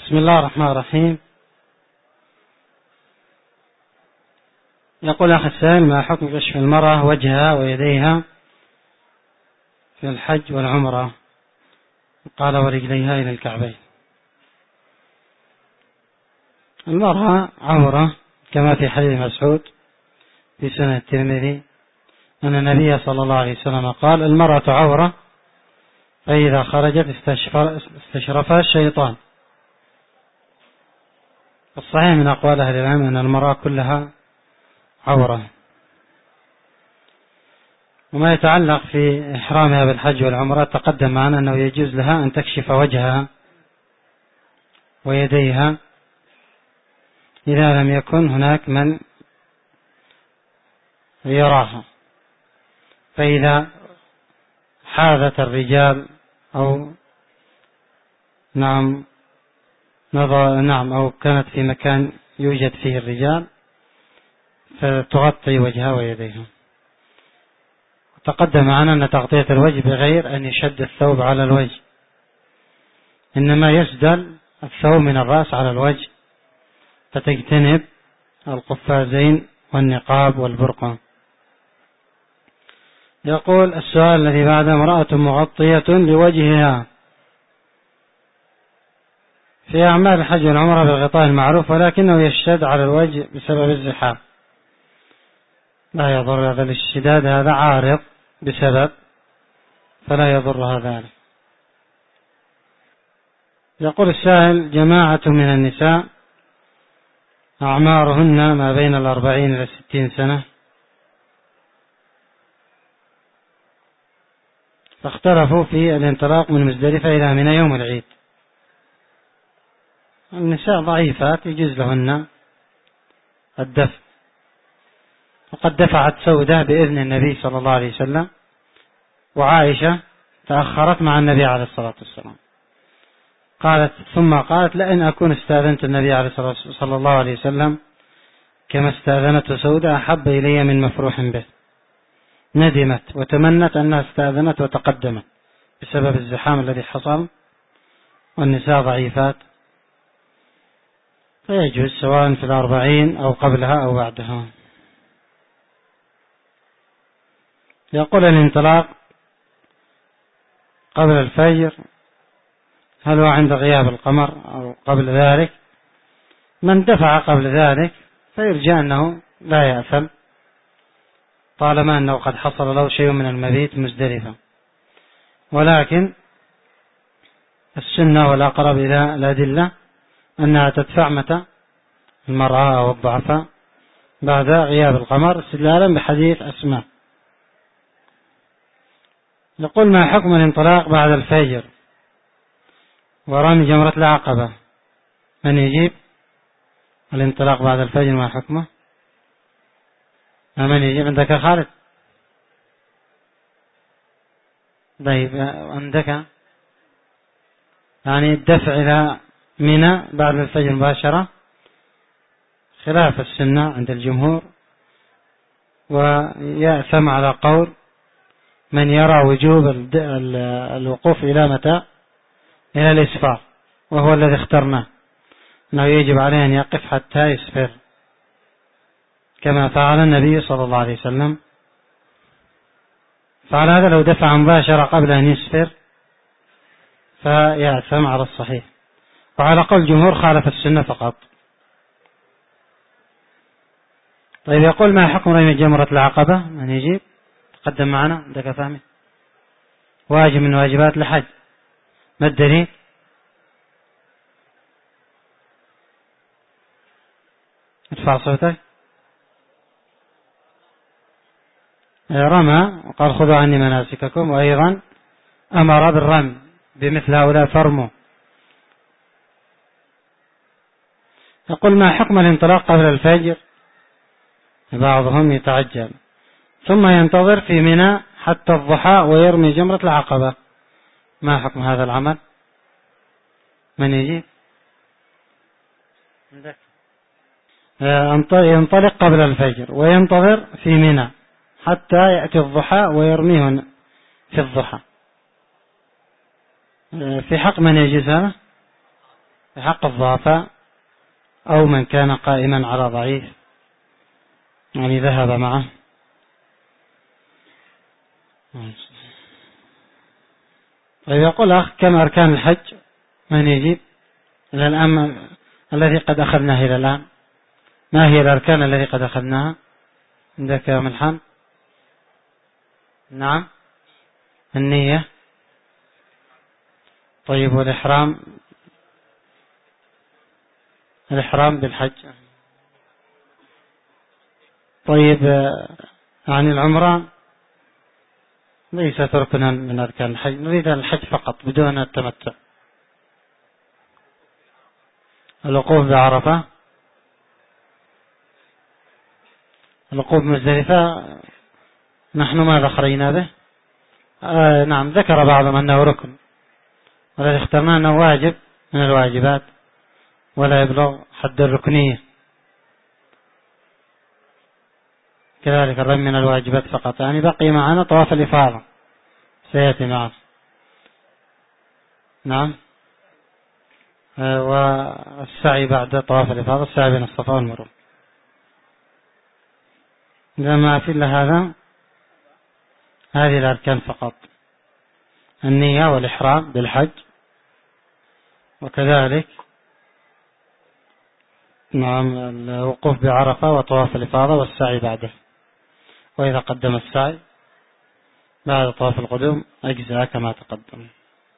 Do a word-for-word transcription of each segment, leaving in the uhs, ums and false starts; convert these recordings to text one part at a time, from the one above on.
بسم الله الرحمن الرحيم. يقول أخي السائل: ما حكم كشف المرأة وجهها ويديها في الحج والعمرة؟ قال: ورجليها إلى الكعبين. المرأة عورة كما في حديث مسعود في سنن الترمذي أن النبي صلى الله عليه وسلم قال: المرأة عورة فإذا خرجت استشرفها الشيطان. الصحيح من أقوال أهل العلم أن المرأة كلها عورة. وما يتعلق في إحرامها بالحج والعمرة تقدم معنا أنه يجوز لها أن تكشف وجهها ويديها إذا لم يكن هناك من يراها، فإذا حاذت الرجال أو نعم نظر نعم أو كانت في مكان يوجد فيه الرجال فتغطي وجهها ويديها. تقدم معنا أن تغطية الوجه بغير أن يشد الثوب على الوجه، إنما يسدل الثوب من الرأس على الوجه، فتجتنب القفازين والنقاب والبرقع. يقول السؤال الذي بعد: امرأة مغطية لوجهها في أعمال الحج والعمرة بالغطاء المعروف ولكنه يشتد على الوجه بسبب الزحام. لا يضر هذا الاشتداد، هذا عارض بسبب، فلا يضرها ذلك. يقول السائل: جماعة من النساء أعمارهن ما بين الأربعين إلى الستين سنة، فاختلفوا في الانطلاق من مزدلفة إلى منى يوم العيد. النساء ضعيفات يجوز لهن الدفع، وقد دفعت سودة بإذن النبي صلى الله عليه وسلم، وعائشة تأخرت مع النبي عليه الصلاة والسلام. قالت ثم قالت: لئن أكون استأذنت النبي عليه الصلاة صلى الله عليه وسلم كما استأذنته سودة أحب إلي من مفروح به. ندمت وتمنت أنها استأذنت وتقدمت بسبب الزحام الذي حصل، والنساء ضعيفات، فيجوز سواء في الأربعين أو قبلها أو بعدها. يقول: الانطلاق قبل الفجر هل هو عند غياب القمر أو قبل ذلك؟ من دفع قبل ذلك فيرجى أنه لا يأثم طالما أنه قد حصل له شيء من المبيت مزدلفة، ولكن السنة والأقرب إلى الأدلة أنها تدفع متى المرأة أو الضعفاء بعد غياب القمر، استدلالا بحديث أسماء. يقول: ما حكم الانطلاق بعد الفجر ورمي جمرة العقبة؟ من يجيب؟ الانطلاق بعد الفجر ما حكمه؟ من يجيب؟ عندك خالد؟ طيب عندك يعني الدفع إلى منى بعد الفجر مباشرة خلاف السنة عند الجمهور، ويأثم على قول من يرى وجوب الوقوف إلى متى؟ إلى الإسفار، وهو الذي اخترناه، أنه يجب عليه أن يقف حتى يسفر كما فعل النبي صلى الله عليه وسلم. فعلى هذا لو دفع مباشرة قبل أن يسفر فيأثم على الصحيح، وعلى قول الجمهور خالف السنة فقط. طيب يقول: ما حكم رمي جمرة العقبة؟ من يجيب؟ تقدم معنا عندك فهمي. واجب من واجبات الحج. ما الدليل؟ ادفع صوتك. رمى وقال: خذوا عني مناسككم، وأيضا أمر بالرمي بمثل هؤلاء فرموا. يقول: ما حكم الانطلاق قبل الفجر؟ بعضهم يتعجل ثم ينتظر في منى حتى الضحى ويرمي جمرة العقبة، ما حكم هذا العمل؟ من يجيب؟ ينطلق قبل الفجر وينتظر في منى حتى يأتي الضحى ويرميه في الضحى، في حق من يجوز هذا؟ في حق الضعفاء أو من كان قائما على ضعيف يعني ذهب معه. طيب يقول أخ كم أركان الحج؟ من يجيب إلى الآن الذي قد أخذناه إلى الآن؟ ما هي الأركان التي قد أخذناها عندك يا ملحان؟ نعم النية. طيب والإحرام؟ الإحرام بالحج. طيب عن العمرة ليست ركنا من أركان الحج، نريد الحج فقط بدون التمتع. الوقوف بعرفة، الوقوف بمزدلفة نحن ماذا خرجنا به؟ آه نعم ذكر بعضهم أنه ركن، والذي اخترناه أنه واجب من الواجبات ولا يبلغ حد الركنية، كذلك الرمي من الواجبات فقط. يعني بقي معنا طواف الإفاضة سيأتي معنا. نعم آه والسعي بعد طواف الإفاضة، السعي بين الصفا والمروة. إذا ما في إلا هذا، هذه الأركان فقط: النية والإحرام بالحج، وكذلك نعم الوقوف بعرفة وطواف الإفاضة والسعي بعده. وإذا قدم السعي بعد طواف القدوم أجزاء كما تقدم.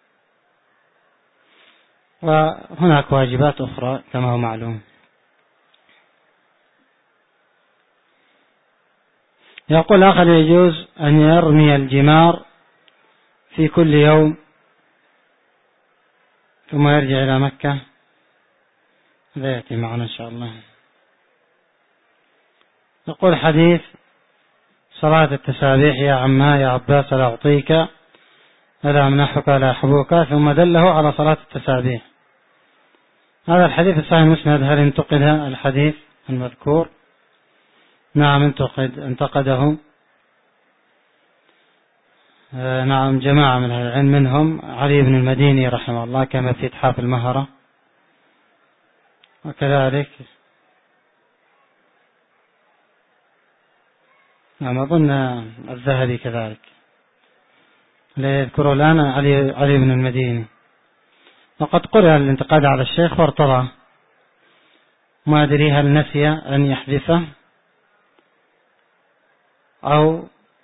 وهناك واجبات أخرى كما هو معلوم. يقول أخ يجوز أن يرمي الجمار في كل يوم ثم يرجع إلى مكة؟ هذا يأتي معنا إن شاء الله. يقول حديث صلاة التسابيح يا عما يا عباس لا أعطيك ألا أمنحك لا أحبوك، ثم دله على صلاة التسابيح. هذا الحديث الصحيح المسند، هل انتقد الحديث المذكور؟ نعم انتقد انتقده آه نعم جماعة من أهل العلم، منهم علي بن المديني رحمه الله كما في إتحاف المهرة، وكذلك نعم أظن الذهبي كذلك، لا يذكره الآن علي, علي بن المديني. وقد قرأ الانتقاد على الشيخ وارتضى، ما أدري هل نسي أن يحذفه أو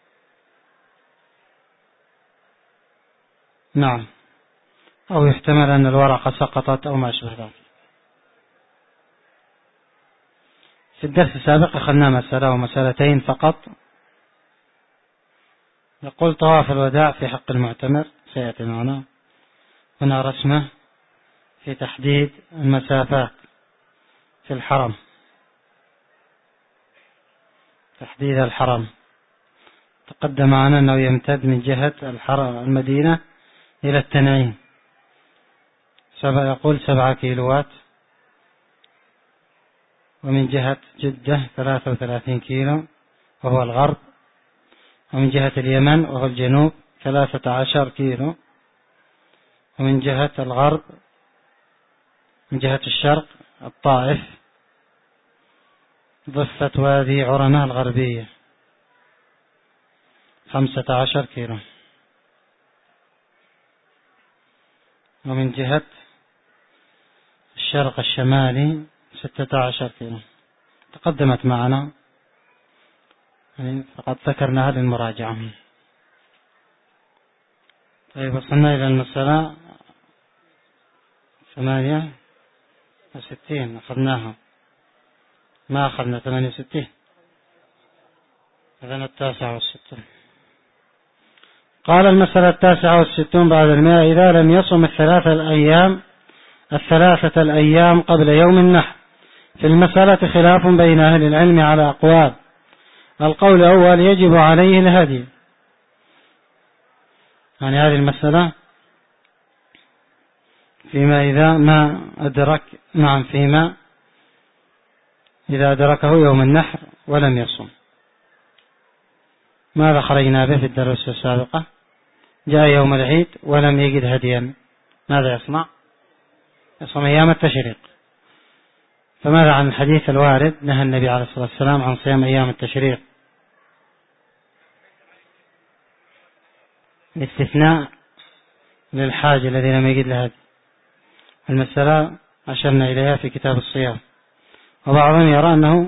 نعم أو يحتمل أن الورقة سقطت أو ما أشبه ذلك. في الدرس السابق أخذنا مسألة ومسألتين فقط. يقول طواف الوداع في حق المعتمر سيأتي معنا. هنا رسمة في تحديد المسافات في الحرم، تحديد الحرم. تقدم معنا أنه يمتد من جهة الحرم المدينة إلى التنعيم، يقول سبعة كيلوات، ومن جهة جدة ثلاثة وثلاثين كيلو وهو الغرب، ومن جهة اليمن وهو الجنوب ثلاثة عشر كيلو، ومن جهة الغرب من جهة الشرق الطائف ضفة وادي عرنة الغربية خمسة عشر كيلو، ومن جهة الشرق الشمالي ستة عشر كيلو. تقدمت معنا يعني فقد ذكرناها للمراجعة. طيب وصلنا إلى المسألة ثمانية وستين، أخذناها ما أخذنا ثمانية وستين، إذن التاسعة والستون. قال المسألة التاسعة والستون بعد المئة: إذا لم يصم الثلاثة الأيام الثلاثة الأيام قبل يوم النحر. في المسألة خلاف بين أهل العلم على أقوال. القول الأول يجب عليه الهدي، يعني هذه المسألة فيما إذا ما أدرك نعم فيما إذا أدركه يوم النحر ولم يصم. ماذا خرجنا به في الدروس السابقة؟ جاء يوم العيد ولم يجد هديا، ماذا يصنع؟ يصوم أيام التشريق. فماذا عن الحديث الوارد نهى النبي عليه الصلاة والسلام عن صيام أيام التشريق؟ الاستثناء للحاج الذي لم يجد له هدي. المسألة أشرنا إليها في كتاب الصيام، وبعضهم يرى أنه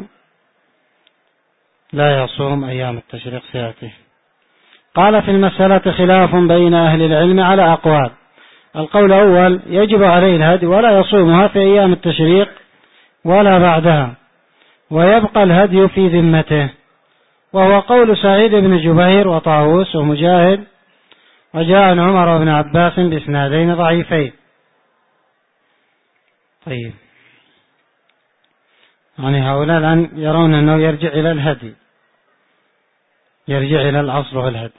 لا يصوم أيام التشريق سيأتي. قال في المسألة خلاف بين أهل العلم على أقوال. القول الأول يجب عليه الهدي ولا يصومها في أيام التشريق ولا بعدها، ويبقى الهدي في ذمته، وهو قول سعيد بن جبير وطاووس ومجاهد، وجاء عن عمر وابن عباس بإسنادين ضعيفين. طيب، يعني هؤلاء الآن يرون أنه يرجع إلى الهدي، يرجع إلى الأصل والهدي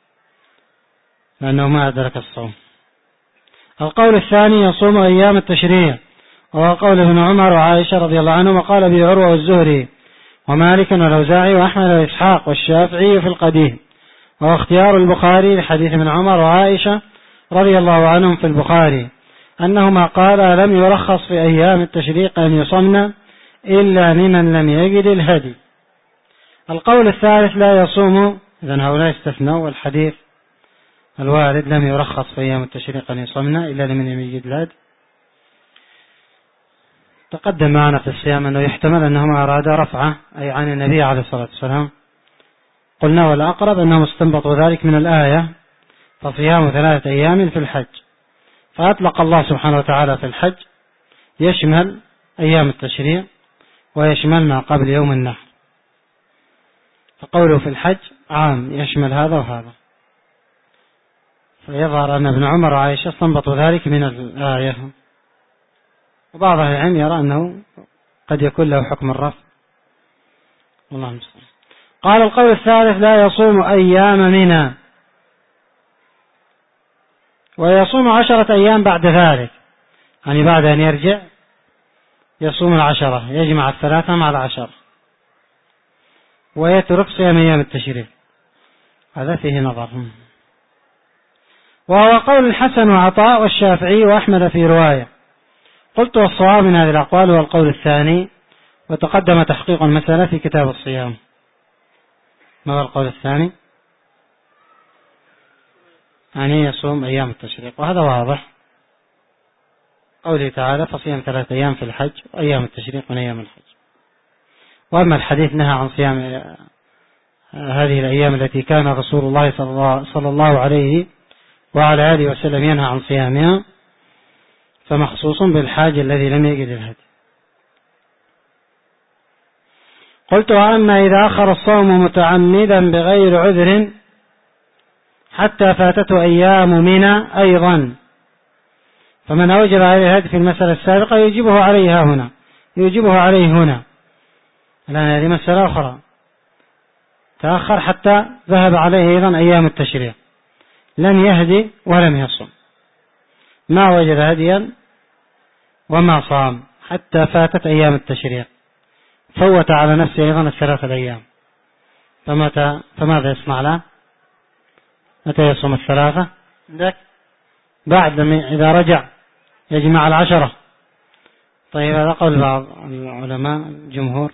لأنه ما أدرك الصوم. القول الثاني يصوم أيام التشريع، وهو قول ابن عمر وعائشة رضي الله عنهم، وقال به عروة والزهري ومالك والأوزاعي وأحمد وإسحاق والشافعي في القديم، وهو اختيار البخاري لحديث ابن عمر وعائشة رضي الله عنهم في البخاري أنهما قال لم يرخص في أيام التشريق أن يصمن إلا لمن لم يجد الهدي. القول الثالث لا يصوم، إذن هؤلاء استثنوا الحديث الوارد لم يرخص في أيام التشريق أن يصمن إلا لمن لم يجد الهدي. تقدم معنا في الصيام أنه يحتمل أنهما أراد رفعه أي عن النبي عليه الصلاة والسلام. قلنا والأقرب أنهم استنبطوا ذلك من الآية فصيام ثلاثة أيام في الحج، فأطلق الله سبحانه وتعالى في الحج يشمل أيام التشريع ويشمل ما قبل يوم النحر، فقوله في الحج عام يشمل هذا وهذا. فيظهر أن ابن عمر وعائشة استنبطوا ذلك من الآية، وبعض أهل العلم يرى أنه قد يكون له حكم الرفع، والله المستعان. قال القول الثالث لا يصوم أيام منى، ويصوم عشرة أيام بعد ذلك، يعني بعد أن يرجع يصوم العشرة، يجمع الثلاثة مع العشرة، ويترك صيام أيام التشريق. هذا فيه نظر، وهو قول الحسن وعطاء والشافعي وأحمد في رواية. قلت والصواب من هذه الأقوال هو القول الثاني، وتقدم تحقيق المسألة في كتاب الصيام. ما هو القول الثاني؟ يعني يصوم أيام التشريق، وهذا واضح قوله تعالى فصيام ثلاثة أيام في الحج وأيام التشريق من أيام الحج. وأما الحديث نهى عن صيام هذه الأيام التي كان رسول الله صلى الله عليه وعلى آله وسلم ينهى عن صيامها، فمخصوص بالحاج الذي لم يجد الهدي. قلت وأما إذا أخر الصوم متعمدا بغير عذر حتى فاتته أيام منى أيضا، فمن أوجب عليه الهدي في المسألة السابقة يجبه عليها هنا يجبه عليه هنا الآن هذه مسألة أخرى. تأخر حتى ذهب عليه أيضا أيام التشريع، لم يهدي ولم يصم، ما وجد هديا وما صام حتى فاتت أيام التشريع، فوت على نفسه أيضا الثلاثة الأيام، فمتى فماذا يصنع له؟ متى يصوم الثلاثة؟ بعد إذا رجع يجمع العشرة. طيب هذا قول بعض العلماء الجمهور.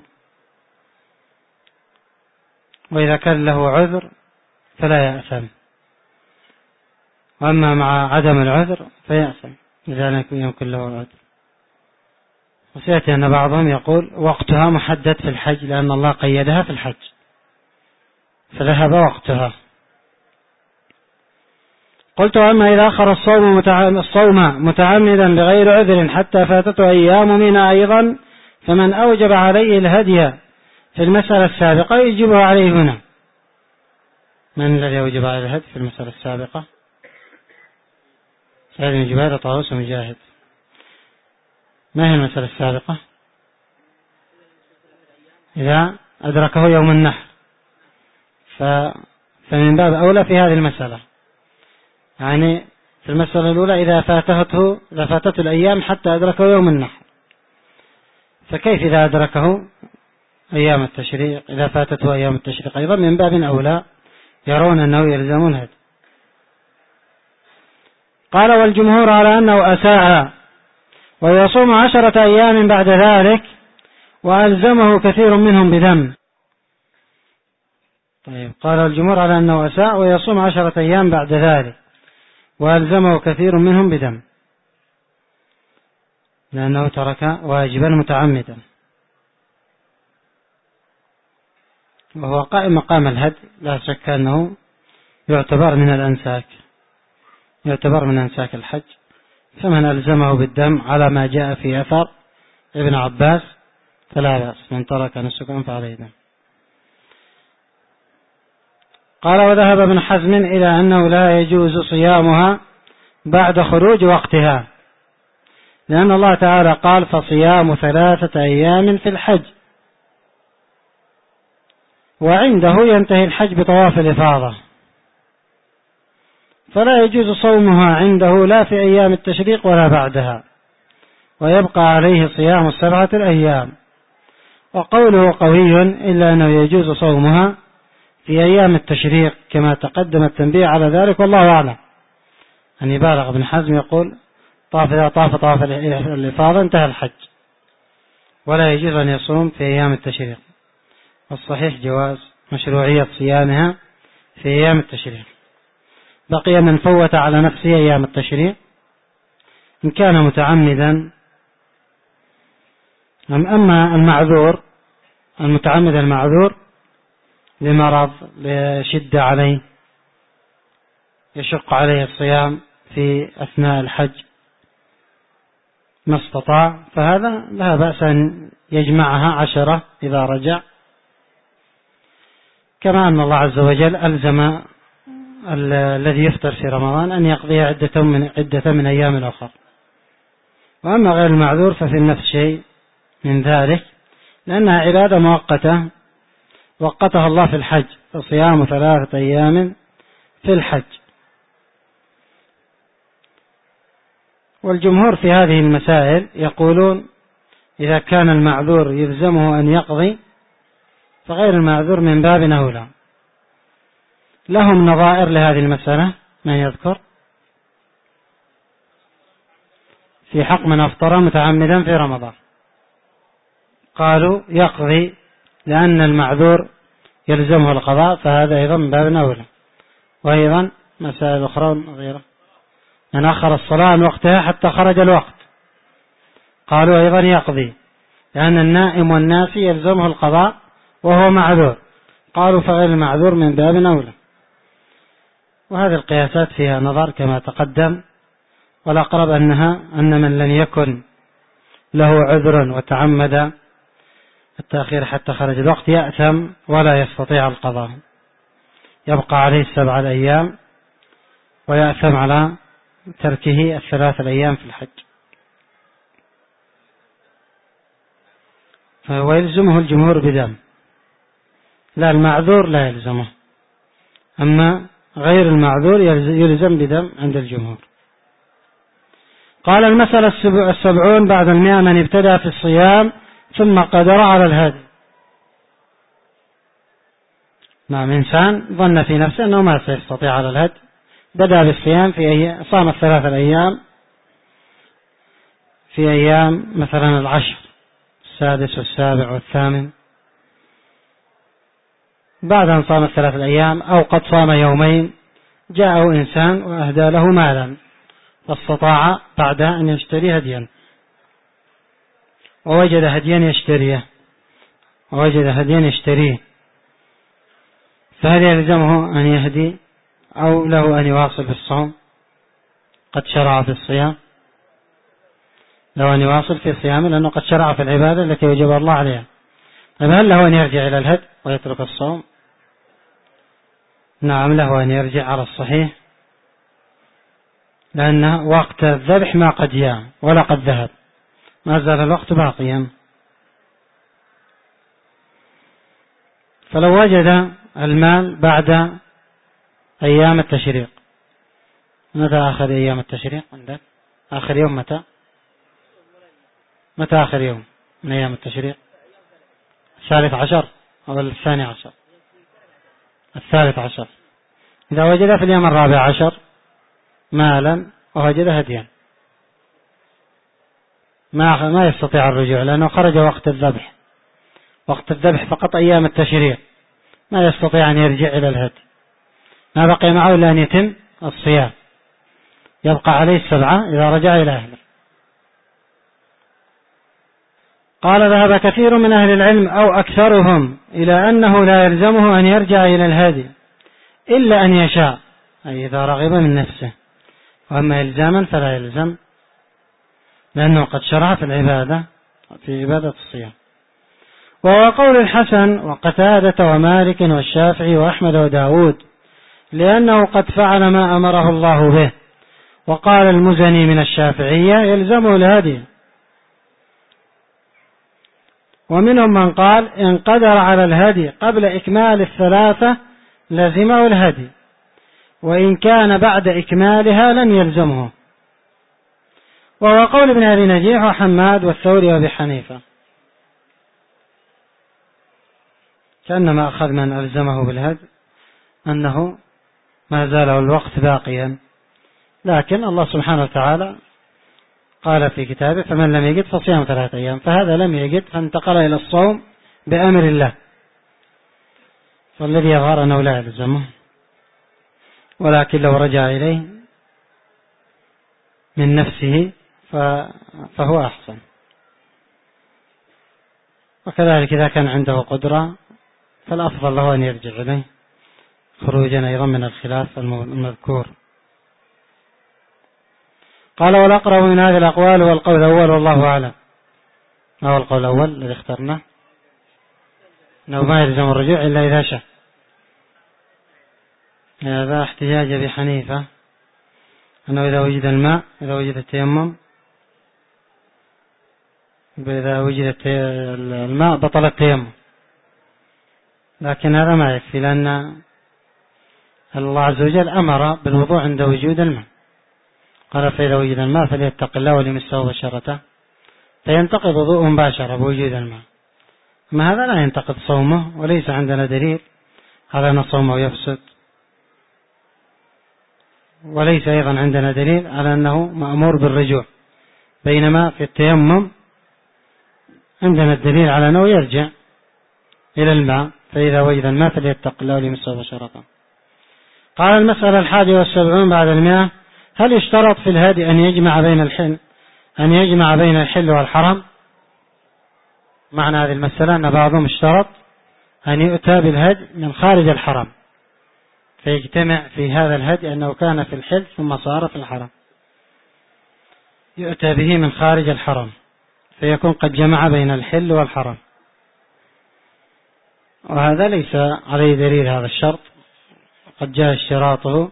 وإذا كان له عذر فلا يأثم، وأما مع عدم العذر فيأثم إذا لم يكن له عذر. وسيأتي أن بعضهم يقول وقتها محدد في الحج لأن الله قيدها في الحج فذهب وقتها. قلت أما إذا أخر الصوم الصوم متعمدا بغير عذر حتى فاتته أيام منى أيضا، فمن أوجب عليه الهدي في المسألة السابقة يجبه عليه هنا. من الذي أوجب عليه الهدي في المسألة السابقة؟ سعيد بن جبير طاووس ومجاهد. ما هي المسألة السابقة؟ إذا أدركه يوم النحر، فمن باب أولى في هذه المسألة، يعني في المسألة الأولى إذا فاتته إذا فاتته الأيام حتى أدركه يوم النحر، فكيف إذا أدركه أيام التشريق إذا فاتته أيام التشريق أيضا؟ من باب أولى يرون أنه يلزم الهدي. قال والجمهور على أنه أساء ويصوم عشرة أيام بعد ذلك، وألزمه كثير منهم بدم. طيب، قال الجمهور على أنه أساء ويصوم عشرة أيام بعد ذلك، وألزمه كثير منهم بدم، لأنه ترك واجبا متعمدا، وهو قائم مقام الهدي، لا شك أنه يعتبر من الأنساك، يعتبر من أنساك الحج. فمن ألزمه بالدم على ما جاء في أثر ابن عباس فلا بأس، من ترك نسكا فعليه دم. قال: وذهب ابن حزم إلى أنه لا يجوز صيامها بعد خروج وقتها، لأن الله تعالى قال: فصيام ثلاثة أيام في الحج، وعنده ينتهي الحج بطواف الإفاضة، فلا يجوز صومها عنده لا في أيام التشريق ولا بعدها، ويبقى عليه صيام السبعة الأيام. وقوله قوي، إلا أنه يجوز صومها في أيام التشريق كما تقدم التنبيه على ذلك، والله أعلم. أن يبالغ ابن حزم يقول: طاف إذا طاف طواف الإفاضة انتهى الحج، ولا يجوز أن يصوم في أيام التشريق. والصحيح جواز مشروعية صيامها في أيام التشريق. بقي من فوت على نفسه أيام التشريق إن كان متعمدا. أما المعذور المتعمد المعذور لمرض، لشدة عليه، يشق عليه الصيام في أثناء الحج ما استطاع، فهذا لا بأس أن يجمعها عشرة إذا رجع، كما أن الله عز وجل ألزم الذي يفطر في رمضان أن يقضي عدة من, عدة من أيام أخرى. وأما غير المعذور ففي النفس شيء من ذلك، لأنها عبادة مؤقتة وقتها الله في الحج، فصيام ثلاثة أيام في الحج. والجمهور في هذه المسائل يقولون: إذا كان المعذور يلزمه أن يقضي، فغير المعذور من باب أولى. لهم نظائر لهذه المسألة، من يذكر؟ في حق من أفطر متعمدا في رمضان، قالوا يقضي لأن المعذور يلزمه القضاء، فهذا أيضا من باب أولى. وأيضا مسائل أخرى غيره، من أخر الصلاة عن وقتها حتى خرج الوقت، قالوا أيضا يقضي لأن النائم والناسي يلزمه القضاء وهو معذور، قالوا فغير المعذور من باب أولى. وهذه القياسات فيها نظر كما تقدم، والأقرب أنها أن من لم يكن له عذر وتعمد التأخير حتى خرج الوقت يأثم ولا يستطيع القضاء، يبقى عليه السبع الأيام ويأثم على تركه الثلاث الأيام في الحج. ويلزمه الجمهور بدم، لا المعذور لا يلزمه، أما غير المعذور يلزم بدم عند الجمهور. قال: المسألة السبعون بعد المئة: من ابتدأ في الصيام ثم قدر على الهدي. نعم، إنسان ظن في نفسه أنه ما سيستطيع على الهدي، بدأ بالصيام في أيام، صام الثلاثة الأيام في أيام مثلا العشر، السادس والسابع والثامن، بعد أن صام الثلاثة الأيام أو قد صام يومين، جاءه إنسان وأهدى له مالا، فاستطاع بعد أن يشتري هديا، ووجد هديا يشتريه ووجد هديا يشتريه فهل يلزمه أن يهدي أو له أن يواصل بالصوم؟ قد شرع في الصيام، له أن يواصل في الصيام لأنه قد شرع في العبادة التي وجب الله عليها. طيب، هل له أن يرجع إلى الهدي ويترك الصوم؟ نعم، له أن يرجع على الصحيح، لأن وقت الذبح ما قد جاء ولا قد ذهب، ما زال الوقت باقيا. فلو وجد المال بعد أيام التشريق، متى آخر أيام التشريق عندك؟ آخر يوم متى؟ متى آخر يوم من أيام التشريق؟ الثالث عشر أو الثاني عشر؟ الثالث عشر. إذا وجد في اليوم الرابع عشر مالا ووجد هديا، ما ما يستطيع الرجوع لأنه خرج وقت الذبح، وقت الذبح فقط أيام التشريق، ما يستطيع أن يرجع إلى الهدي، ما بقي معه إلا أن يتم الصيام، يبقى عليه السبعة إذا رجع إلى أهله. قال ذهب كثير من أهل العلم أو أكثرهم إلى أنه لا يلزمه أن يرجع إلى الهدي إلا أن يشاء، أي إذا رغب من نفسه، وأما إلزاما فلا يلزم لأنه قد شرع في العبادة في عبادة الصيام. وهو قول الحسن وقتادة ومالك والشافعي وأحمد وداود، لأنه قد فعل ما أمره الله به. وقال المزني من الشافعية يلزمه الهدي. ومنهم من قال إن قدر على الهدي قبل إكمال الثلاثة لزمه الهدي، وإن كان بعد إكمالها لم يلزمه. وهو قول ابن أبي نجيح وحماد والثوري وأبي حنيفة، كأنما أخذ من ألزمه بالهدي أنه ما زال الوقت باقيا، لكن الله سبحانه وتعالى قال في كتابه فمن لم يجد فصيام ثلاثة أيام، فهذا لم يجد فانتقل إلى الصوم بأمر الله، فالذي يظهر أنه لا يلزمه، ولكن لو رجع إليه من نفسه فهو أحسن. وكذلك إذا كان عنده قدرة فالأفضل له أن يرجع إليه، خروجا أيضا من الخلاف المذكور. قال والأقرب من هذه الأقوال هو القول الأول والله أعلم. ما هو القول الأول الذي اخترناه؟ أنه ما يلزم الرجوع إلا إذا شاء. هذا احتجاج أبي حنيفة أنه إذا وجد الماء، إذا وجد التيمم، إذا وجد الماء بطل التيمم، لكن هذا ما يكفي، لأن الله عز وجل أمر بالوضوء عند وجود الماء، قال فإذا وجد الماء فليتق الله وليمسه بشرته، فينتقض وضوءه مباشرة بوجود الماء. ما هذا لا ينتقض صومه، وليس عندنا دليل على أن صومه يفسد، وليس أيضا عندنا دليل على أنه مأمور بالرجوع، بينما في التيمم عندنا الدليل على أنه يرجع إلى الماء، فإذا وجد الماء فليتق الله وليمسه بشرته. قال المسألة الحادية والسبعون بعد المئة: هل يشترط في الهدي أن يجمع بين الحل أن يجمع بين الحل والحرم؟ معنى هذه المسألة أن بعضهم اشترط أن يؤتى بالهدي من خارج الحرم، فيجتمع في هذا الهدي أنه كان في الحل ثم صار في الحرم، يؤتى به من خارج الحرم فيكون قد جمع بين الحل والحرم، وهذا ليس عليه دليل هذا الشرط، قد جاء اشتراطه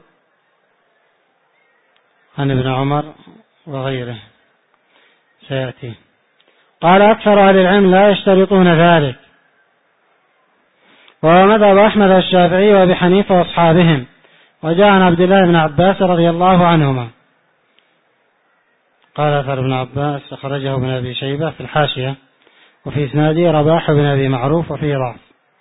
عن ابن عمر وغيره سيأتي. قال أكثر أهل العلم لا يشترطون ذلك، وهو مذهب أحمد الشافعي وأبي حنيفة وأصحابهم، وجاء عن عبد الله بن عباس رضي الله عنهما. قال أثر ابن عباس أخرجه ابن أبي شيبة في الحاشية، وفي إسناده رباح بن أبي معروف وفيه ضعف.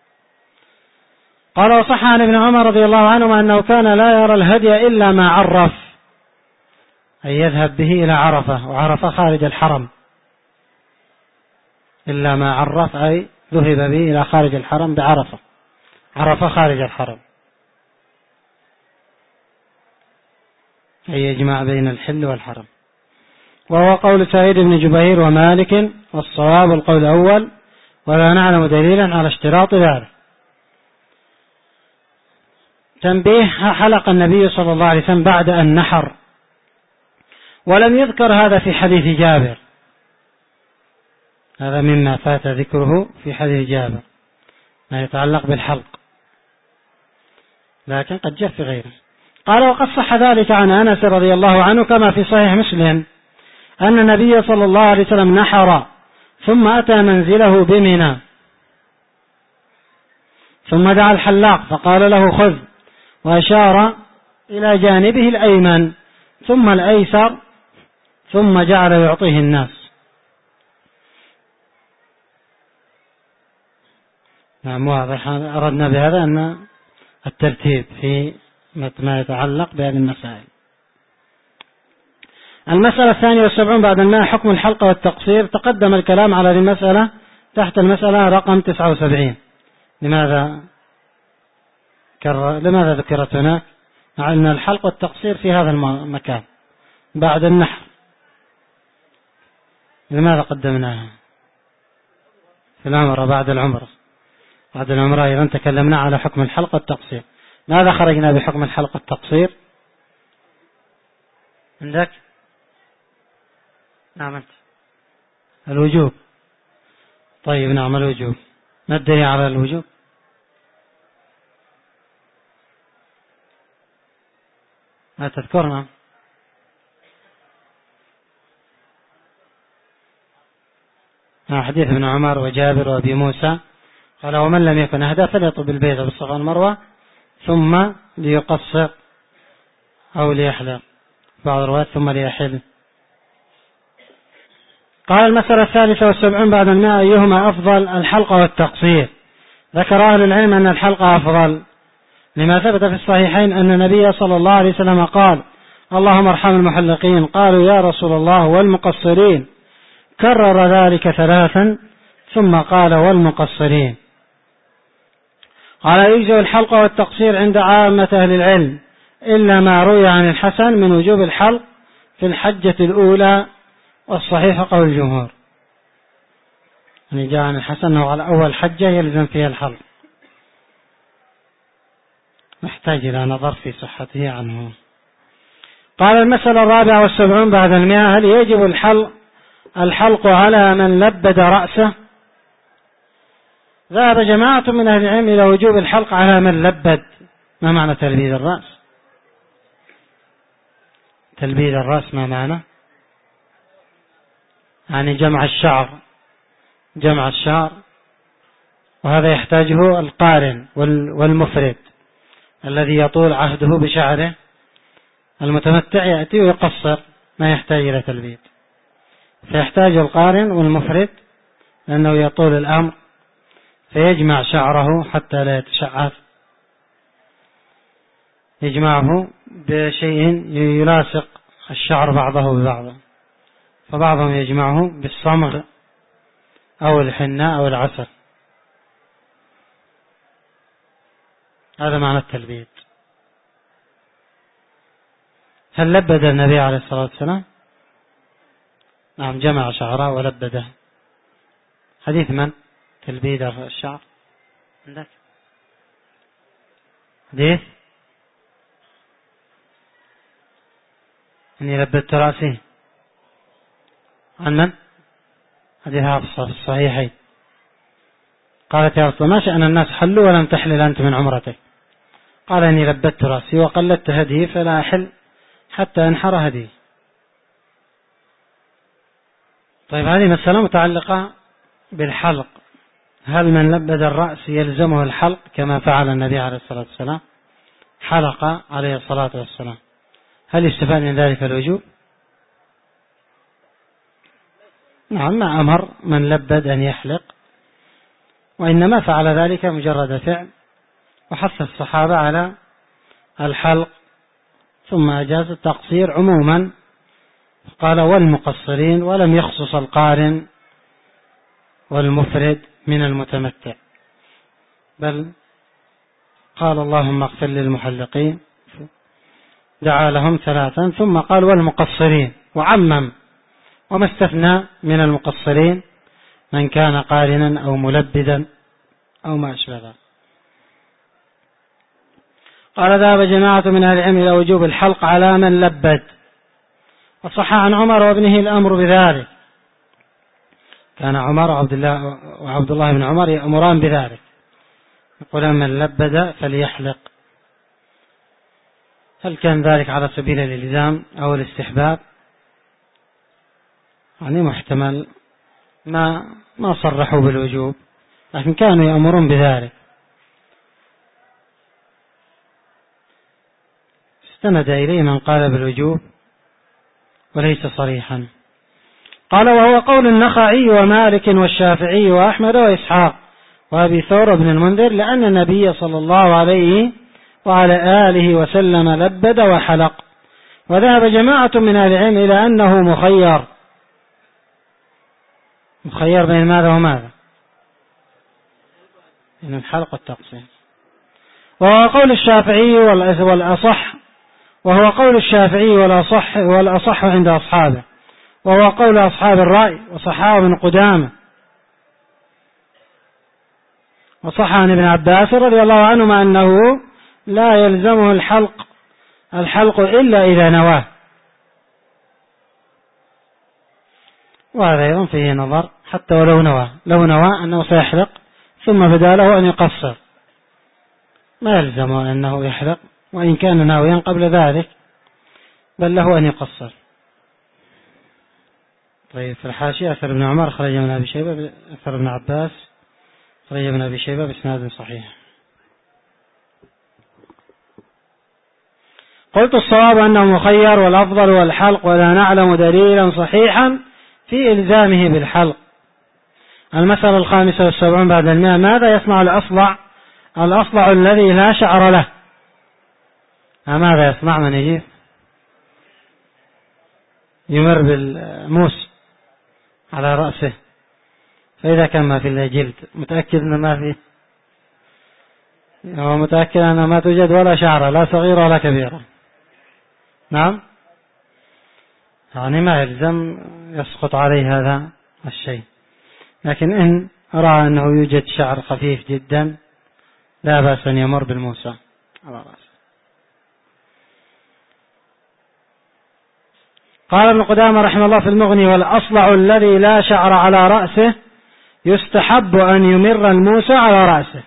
قال وصح عن ابن عمر رضي الله عنهما أنه كان لا يرى الهدي إلا ما عرف، أي يذهب به إلى عرفة، وعرفة خارج الحرم، إلا ما عرف أي ذهب به إلى خارج الحرم بعرفة، عرفة خارج الحرم، أي يجمع بين الحل والحرم. وهو قول سعيد بن جبير ومالك، والصواب القول الأول، ولا نعلم دليلا على اشتراط ذلك. تنبيه: حلق النبي صلى الله عليه وسلم بعد أن نحر، ولم يذكر هذا في حديث جابر، هذا مما فات ذكره في حديث جابر ما يتعلق بالحلق، لكن قد جاء في غيره. قال وقد صح ذلك عن أنس رضي الله عنه كما في صحيح مسلم أن النبي صلى الله عليه وسلم نحر ثم أتى منزله بمنى، ثم دعا الحلاق فقال له خذ، وأشار إلى جانبه الأيمن ثم الأيسر، ثم جعل يعطيه الناس. نعم واضح، أردنا بهذا أن الترتيب في ما يتعلق بهذه المسائل. المسألة الثانية والسبعون بعد المئة، حكم الحلقة والتقصير. تقدم الكلام على هذه المسألة تحت المسألة رقم تسعة وسبعين. لماذا كر... لماذا ذكرت هناك مع أن الحلق والتقصير في هذا المكان بعد النحر؟ لماذا قدمناها في العمرة بعد العمرة؟ بعد العمرة إذا تكلمنا على حكم الحلق والتقصير. ماذا خرجنا بحكم الحلق والتقصير عندك؟ نعم أنت الوجوب. طيب نعم الوجوب. ما الدليل على الوجوب؟ ما تذكرنا؟ حديث ابن عمر وجابر وابي موسى قال ومن لم يكن أهدى فليطب البيت بالصفا والمروة ثم ليقصر أو ليحلق، بعض الروايات ثم ليحل. قال المسألة الثالثة والسبعون بعد المئة، أيهما أفضل الحلقة والتقصير؟ ذكر أهل العلم أن الحلقة أفضل لما ثبت في الصحيحين أن النبي صلى الله عليه وسلم قال اللهم ارحم المحلقين. قالوا يا رسول الله والمقصرين؟ كرر ذلك ثلاثا ثم قال والمقصرين. قال يجزئ الحلق والتقصير عند عامة أهل العلم إلا ما روي عن الحسن من وجوب الحلق في الحجة الأولى، والصحيح قول الجمهور. يعني جاء عن الحسن أنه على أول حجة يلزم فيها الحلق، نحتاج إلى نظر في صحته عنه. قال المسألة الرابعة والسبعون بعد المئة، هل يجب الحلق الحلق على من لبد رأسه؟ ذهب جماعة من أهل العلم إلى وجوب الحلق على من لبد. ما معنى تلبيد الرأس؟ تلبيد الرأس ما معنى؟ يعني جمع الشعر، جمع الشعر، وهذا يحتاجه القارن والمفرد الذي يطول عهده بشعره. المتمتع يأتي ويقصر، ما يحتاج إلى تلبيد، فيحتاج القارن والمفرد لأنه يطول الأمر فيجمع شعره حتى لا يتشعث، يجمعه بشيء يلاصق الشعر بعضه ببعض، فبعضهم يجمعه بالصمغ أو الحناء أو العسل. هذا معنى التلبيد. هل لبد النبي عليه الصلاة والسلام؟ نعم، جمع شعره ولبده. حديث من؟ تلبيد الشعر عندك حديث أني لبدت رأسي عن من؟ حديث حفصة في الصحيحين. قالت يا رسول الله ما شأن الناس حلوا ولم تحلل أنت من عمرتك؟ قال إني لبدت رأسي وقلدت هدي فلا أحل حتى أنحر هدي. طيب هذه مسألة متعلقة بالحلق. هل من لبد الرأس يلزمه الحلق كما فعل النبي عليه الصلاة والسلام؟ حلق عليه الصلاة والسلام، هل يستفاد من ذلك الوجوب؟ نعم، ما أمر من لبد أن يحلق، وإنما فعل ذلك مجرد فعل، وحث الصحابة على الحلق ثم أجاز التقصير عموما، قال والمقصرين، ولم يخصص القارن والمفرد من المتمتع، بل قال اللهم اغفر للمحلقين، دعا لهم ثلاثا ثم قال والمقصرين وعمم، وما استثنى من المقصرين من كان قارنا أو ملبدا أو ما أشبه ذلك. قال ذهب جماعة من أهل العلم إلى وجوب الحلق على من لبد، وصح عن عمر وابنه الأمر بذلك. كان عمر وعبد الله وعبد الله بن عمر يأمران بذلك، يقول من لبد فليحلق. هل كان ذلك على سبيل الإلزام أو الاستحباب؟ يعني محتمل، ما ما صرحوا بالوجوب، لكن كانوا يأمرون بذلك. استند إليه من قال بالوجوب وليس صريحا. قال وهو قول النخعي ومالك والشافعي وأحمد وإسحاق وأبي ثور بن المنذر، لأن النبي صلى الله عليه وعلى آله وسلم لبد وحلق، وذهب جماعة من أهل العلم إلى أنه مخير، مخير بين ماذا وماذا؟ بين الحلق والتقصير، وهو قول الشافعي والأصح، وهو قول الشافعي والأصح والأصح عند أصحابه، وهو قول أصحاب الرأي وصحابه بن قدامة، وصح عن ابن عباس رضي الله عنهما أنه لا يلزمه الحلق الحلق إلا إذا نواه. وهذا أيضا فيه نظر، حتى ولو نوى لو نوى أنه سيحلق ثم بدا له أن يقصر ما يلزمه أنه يحلق، وإن كان ناويا قبل ذلك، بل له أن يقصر. طيب في الحاشية أثر ابن عمر خرج من أبي شيبة، أثر ابن عباس خرج من أبي شيبة بإسناد صحيح. قلت الصواب أنه مخير، والأفضل والحلق، ولا نعلم دليلا صحيحا في إلزامه بالحلق. المسألة الخامسة والسبعون بعد المئة: ماذا يصنع الأصلع الأصلع الذي لا شعر له؟ ماذا يصنع؟ من يجيب يمر بالموس على رأسه، فإذا كان ما في إلا جلد، متأكد أنه ما في، هو متأكد أنه ما توجد ولا شعر، لا صغيرة ولا كبيرة، نعم، يعني ما يلزم يسقط عليه هذا الشيء. لكن إن رأى أنه يوجد شعر خفيف جدا لا بأس أن يمر بالموسى على رأسه. قال ابن قدامة رحمه الله في المغني: والأصلع الذي لا شعر على رأسه يستحب أن يمر الموسى على رأسه.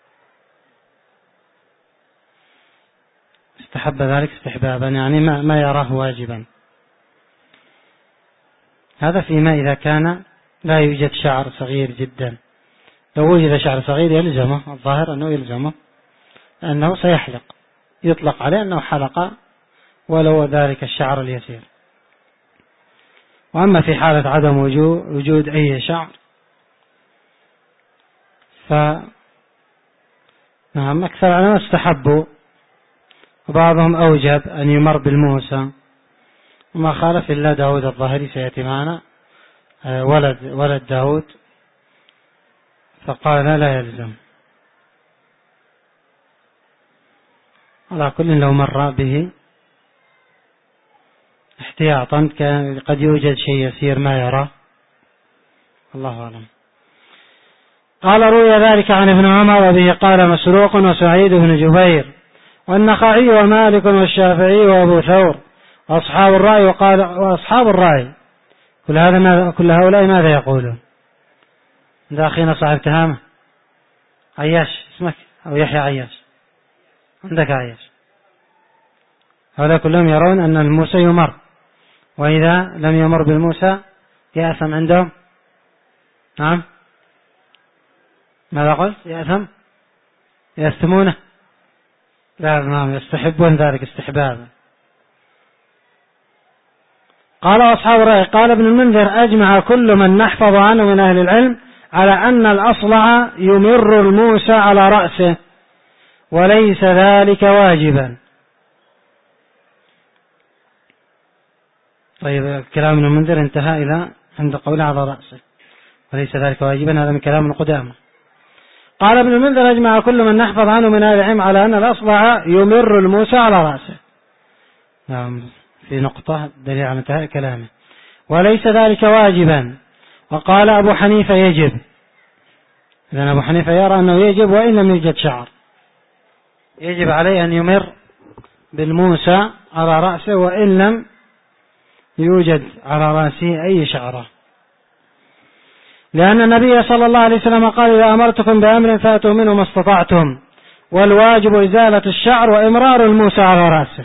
استحب ذلك استحبابا، يعني ما, ما يراه واجبا. هذا فيما إذا كان لا يوجد شعر صغير جدا. لو وجد شعر صغير يلزمه، الظاهر أنه يلزمه لأنه سيحلق، يطلق عليه أنه حلق ولو ذلك الشعر اليسير. وأما في حالة عدم وجود أي شعر ف نعم أكثر العلماء استحبوا، وبعضهم أوجب أن يمر بالموسى، وما خالف إلا داود الظاهري سيأتي معنا، ولد ولد داود، فقال لا يلزم. على كل لو مر به احتياطا قد يوجد شيء يسير ما يرى، الله أعلم. قال: روي ذلك عن ابن عمر، وبه قال مسروق وسعيد بن جبير والنخعي ومالك والشافعي وأبو ثور وأصحاب الرأي. وقال وأصحاب الرأي كل هذا ما كل هؤلاء ماذا يقولون؟ ده أخينا صاحب تهامة عياش اسمك، أو يحيى عياش، عندك عياش، هؤلاء كلهم يرون أن الموسى يمر، وإذا لم يمر بالموسى يأثم عندهم. نعم، ماذا قلت؟ يأثم يأثمونه؟ لا، نعم، يستحبون ذلك استحبابا. قال أصحاب الرأي: قال ابن المنذر: أجمع كل من نحفظ عنه من أهل العلم على أن الأصلع يمر الموسى على رأسه، وليس ذلك واجبا. طيب، كلام ابن المنذر انتهى إلى عند قوله على رأسه وليس ذلك واجبا، هذا من كلام ابن قدامة. قال ابن المنذر: أجمع كل من نحفظ عنه من أهل العلم على أن الأصلع يمر الموسى على رأسه. نعم، في نقطة دليل على انتهاء كلامه. وليس ذلك واجبا. وقال أبو حنيفة: يجب. إذن أبو حنيفة يرى أنه يجب وإن لم يوجد شعر، يجب عليه أن يمر بالموسى على رأسه وإن لم يوجد على رأسه أي شعرة، لأن النبي صلى الله عليه وسلم قال: إذا أمرتكم بأمر فأتوا منه ما استطعتم، والواجب إزالة الشعر وإمرار الموسى على رأسه،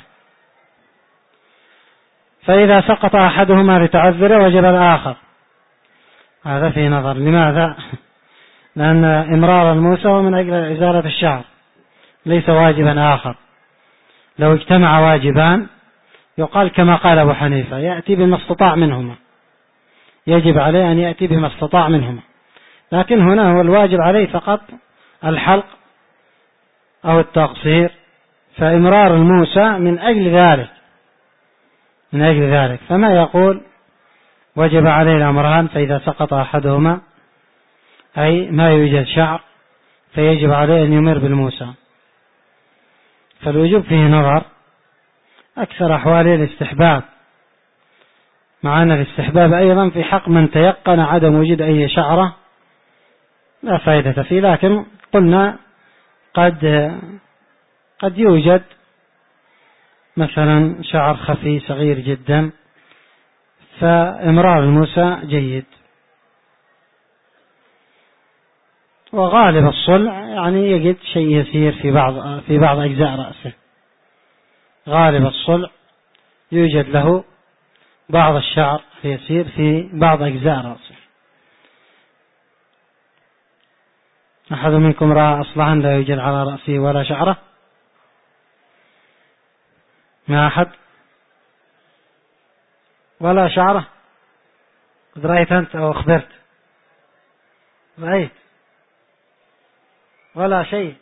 فإذا سقط أحدهما لتعذره وجب الآخر. هذا في نظر. لماذا؟ لأن إمرار الموسى من أجل إزالة الشعر، ليس واجبا آخر. لو اجتمع واجبان يقال كما قال أبو حنيفة: يأتي بما استطاع منهما، يجب عليه أن يأتي بما استطاع منهما. لكن هنا هو الواجب عليه فقط الحلق أو التقصير، فإمرار الموسى من أجل ذلك، من أجل ذلك. فما يقول وجب عليه الأمران فإذا سقط أحدهما، أي ما يوجد شعر فيجب عليه أن يمر بالموسى، فالوجوب فيه نظر. أكثر أحواله الاستحباب، مع أن الاستحباب أيضا في حق من تيقن عدم وجود أي شعرة لا فائدة فيه، لكن قلنا قد قد يوجد مثلا شعر خفي صغير جدا، فإمرار الموسى جيد. وغالب الصلع يعني يجد شيء يسير في بعض في بعض أجزاء رأسه، غالب الصلع يوجد له بعض الشعر يسير في بعض أجزاء رأسه. أحد منكم رأى أصلعا لا يوجد على رأسه ولا شعره؟ ما أحد؟ ولا شعره؟ قد رأيت أنت أو أخبرت؟ رأيت؟ ولا شيء؟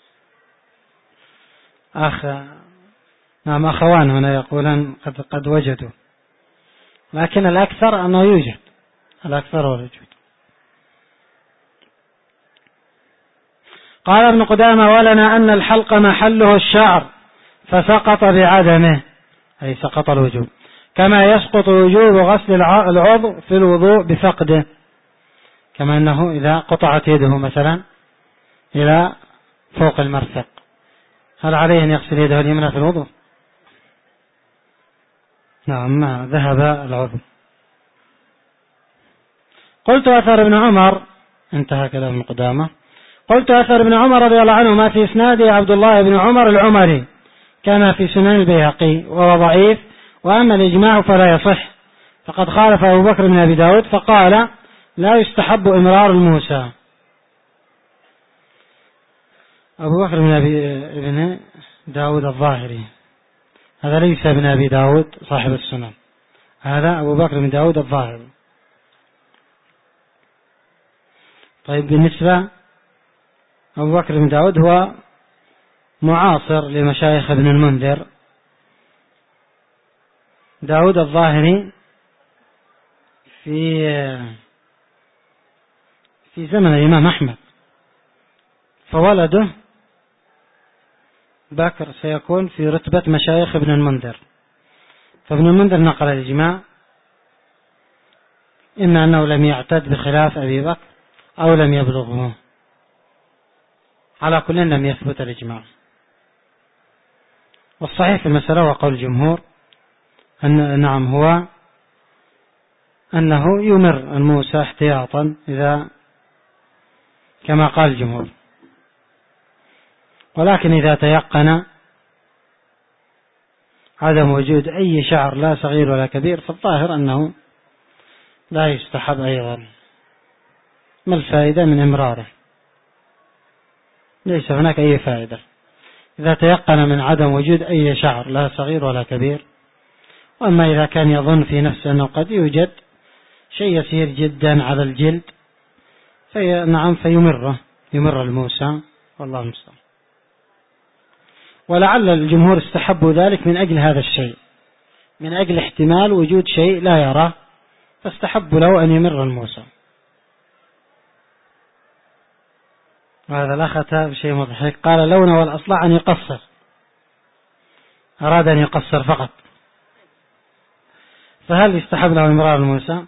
أخ نعم، أخوان هنا يقولون قد, قد وجدوا، لكن الأكثر أنه يوجد، الأكثر هو الوجود. قال ابن قدامة: ولنا أن الحلق محله الشعر فسقط بعدمه، أي سقط الوجوب، كما يسقط وجوب غسل العضو في الوضوء بفقده، كما أنه إذا قطعت يده مثلا إلى فوق المرفق، هل عليه أن يغسل يده اليمنى في الوضوء؟ نعم، ذهب العضو. قلت أثر ابن عمر، انتهى كلام ابن قدامة. قلت أثر ابن عمر رضي الله عنه ما في إسناده عبد الله بن عمر العمري كما في سنن البيهقي، وهو ضعيف، وأما الإجماع فلا يصح، فقد خالف أبو بكر بن أبي داود فقال: لا يستحب إمرار الموسى. أبو بكر بن أبي داود الظاهري، هذا ليس ابن أبي داود صاحب السنن، هذا أبو بكر بن داود الظاهري. طيب، بالنسبة أبو بكر بن داود هو معاصر لمشايخ ابن المنذر. داود الظاهري في في زمن الإمام أحمد، فولده بكر سيكون في رتبة مشايخ ابن المنذر، فابن المنذر نقل الإجماع، إما أنه لم يعتد بخلاف أبي بكر أو لم يبلغه، على كل لم يثبت الإجماع. والصحيح في المسألة وقول الجمهور أن نعم هو أنه يمر الموسى احتياطا إذا كما قال الجمهور، ولكن إذا تيقن عدم وجود أي شعر لا صغير ولا كبير فالظاهر أنه لا يستحب أيضا. ما الفائدة من إمراره؟ ليس هناك أي فائدة إذا تيقن من عدم وجود أي شعر لا صغير ولا كبير. وأما إذا كان يظن في نفسه أنه قد يوجد شيء يسير جدا على الجلد في نعم فيمره يمر الموسى، والله المستعان. ولعل الجمهور استحبوا ذلك من أجل هذا الشيء، من أجل احتمال وجود شيء لا يراه، فاستحبوا له أن يمر الموسى. وهذا الأخ أتى بشيء مضحك، قال: لو نوى الأصلع أن يقصر، أراد أن يقصر فقط، فهل يستحب له إمرار الموسى؟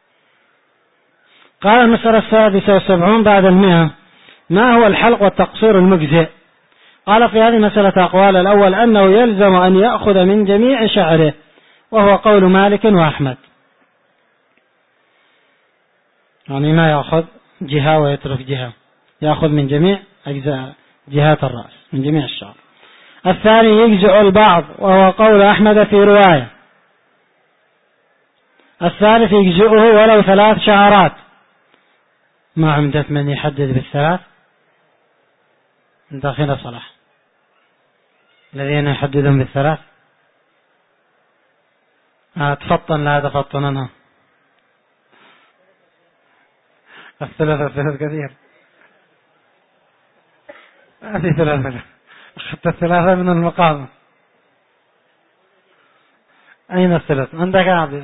قال: المسألة السادسة والسبعون بعد المئة: ما هو الحلق والتقصير المجزئ؟ قال: في هذه مسألة أقوال. الأول أنه يلزم أن يأخذ من جميع شعره، وهو قول مالك وأحمد، يعني ما يأخذ جهة ويترك جهة، يأخذ من جميع أجزاء جهات الرأس، من جميع الشعر. الثاني يجزئ البعض، وهو قول أحمد في رواية. الثالث يجزئه ولو ثلاث شعرات. ما عمدة من يحدد بالثلاث داخل صلاح، الذين يحددون بالثلاث. آه تفطن لا تفطننا الثلاثة الثلاث كثير، هذه ثلاثة، أخذت الثلاثة من المقام، أين الثلث؟ عندك عبد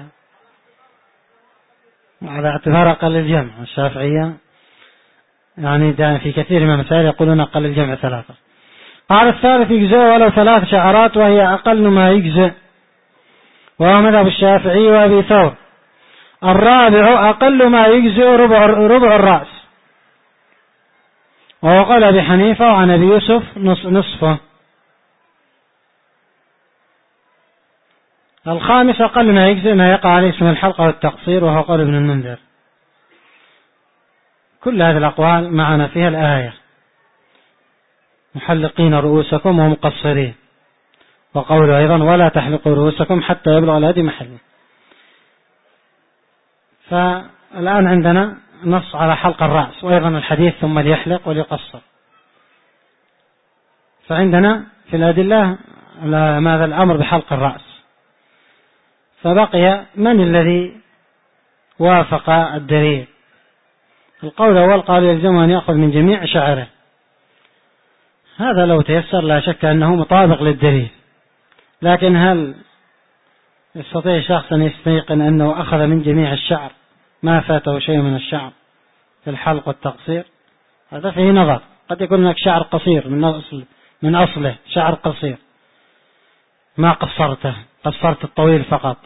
على اعتبار أقل الجمع. الشافعية يعني في كثير من المسائل يقولون أقل الجمع ثلاثة. قال الثالث يجزئ ولو ثلاث شعرات وهي أقل ما يجزئ، وهو مذهب الشافعي وأبي ثور. الرابع أقل ما يجزئ ربع, ربع الرأس، وهو قال أبي حنيفة وعن أبي يوسف نصفه. الخامس أقل ما يجزئ ما يقع عليه اسم الحلقة والتقصير، وهو قول ابن المنذر. كل هذه الأقوال معنا فيها الآية محلقين رؤوسكم ومقصرين، وقوله أيضا ولا تحلقوا رؤوسكم حتى يبلغ الهدي محله. فالآن عندنا نص على حلق الرأس، وأيضا الحديث ثم ليحلق وليقصر. فعندنا في الأدلة ماذا؟ الأمر بحلق الرأس. فبقي من الذي وافق الدليل؟ القول الأول قال يلزم أن يأخذ من جميع شعره. هذا لو تيسر لا شك أنه مطابق للدليل، لكن هل يستطيع شخص أن يستيقن أنه أخذ من جميع الشعر ما فاته شيء من الشعر في الحلق والتقصير؟ هذا فيه نظر. قد يكون هناك شعر قصير من أصل من أصله شعر قصير ما قصرته، قصرت الطويل فقط.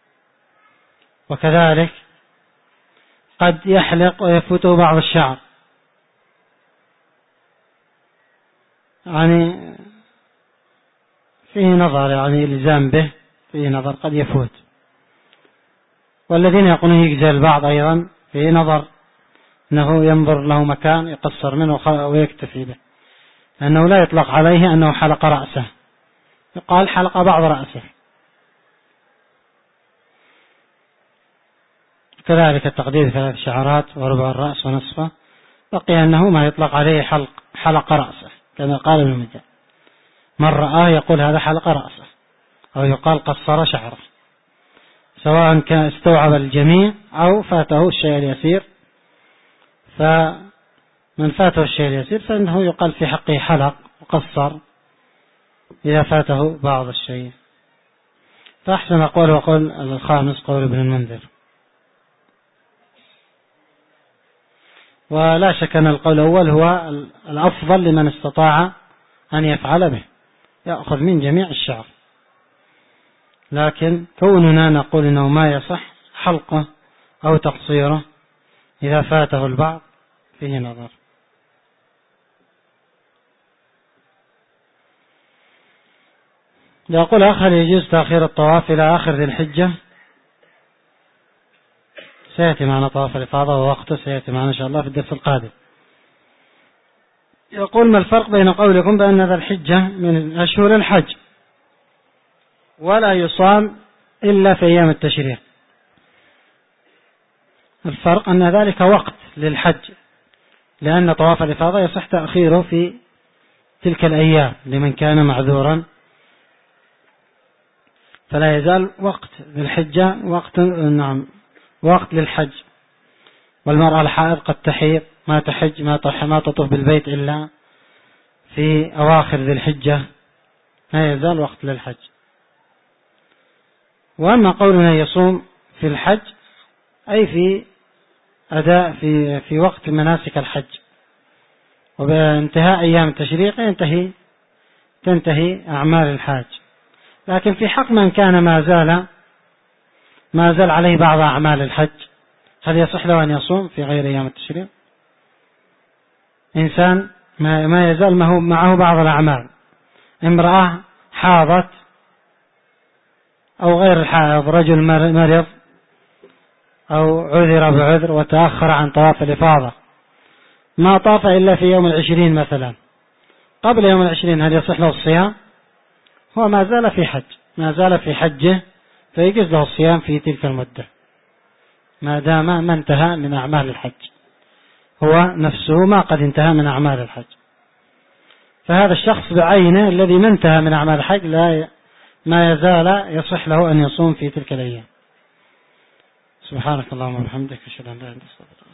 وكذلك قد يحلق ويفوته بعض الشعر، يعني فيه نظر، يعني الزام به فيه نظر قد يفوت. والذين يقولون يجزي البعض أيضا فيه نظر، أنه ينظر له مكان يقصر منه ويكتفي به، لأنه لا يطلق عليه أنه حلق رأسه، يقال حلق بعض رأسه. كذلك التقدير ثلاث شعرات وربع الرأس ونصفه، بقي أنه ما يطلق عليه حلق حلق رأسه كما قال ابن مجد. من رآه يقول هذا حلق رأسه، أو يقال قصر شعره، سواء كان استوعب الجميع أو فاته الشيء اليسير. فمن فاته الشيء اليسير فإنه يقال في حقه حلق وقصر إذا فاته بعض الشيء. فأحسن أقول وقول الخامس قول ابن المنذر. ولا شك أن القول الأول هو الأفضل لمن استطاع أن يفعل به، يأخذ من جميع الشعر. لكن كوننا نقول إنه ما يصح حلقه أو تقصيره إذا فاته البعض فيه نظر. يقول أخ هل يجوز تأخير الطواف إلى آخر ذي الحجة؟ سيأتي معنا طواف الإفاضة ووقته سيأتي معنا إن شاء الله في الدرس القادم. يقول ما الفرق بين قولكم بأن ذا الحجة من أشهر الحج ولا يصام إلا في أيام التشريق؟ الفرق أن ذلك وقت للحج، لأن طواف الإفاضة يصح تأخيره في تلك الأيام لمن كان معذورا، فلا يزال وقت للحجة وقت نعم وقت للحج. والمرأة الحائض قد تحيض ما تحج ما ما تطوف بالبيت إلا في أواخر ذي الحجة، لا يزال وقت للحج. وأما قولنا يصوم في الحج أي في أداء في في وقت مناسك الحج، وبانتهاء أيام التشريق ينتهي تنتهي أعمال الحاج. لكن في حق من كان ما زال ما زال عليه بعض أعمال الحج، هل يصح له أن يصوم في غير أيام التشريق؟ إنسان ما يزال معه بعض الأعمال، امرأة حاضت أو غير الحائض، رجل مرض أو عذر بعذر وتأخر عن طواف الإفاضة، ما طاف إلا في يوم العشرين مثلا قبل يوم العشرين، هل يصح له الصيام؟ هو ما زال في حج ما زال في حجه، فيجوز له الصيام في تلك المدة ما دام ما انتهى من أعمال الحج، هو نفسه ما قد انتهى من أعمال الحج. فهذا الشخص بعينه الذي ما انتهى من أعمال الحج لا ما يزال يصح له أن يصوم في تلك الأيام. سبحانك اللهم وبحمدك أشهد أن لا إله إلا أنت.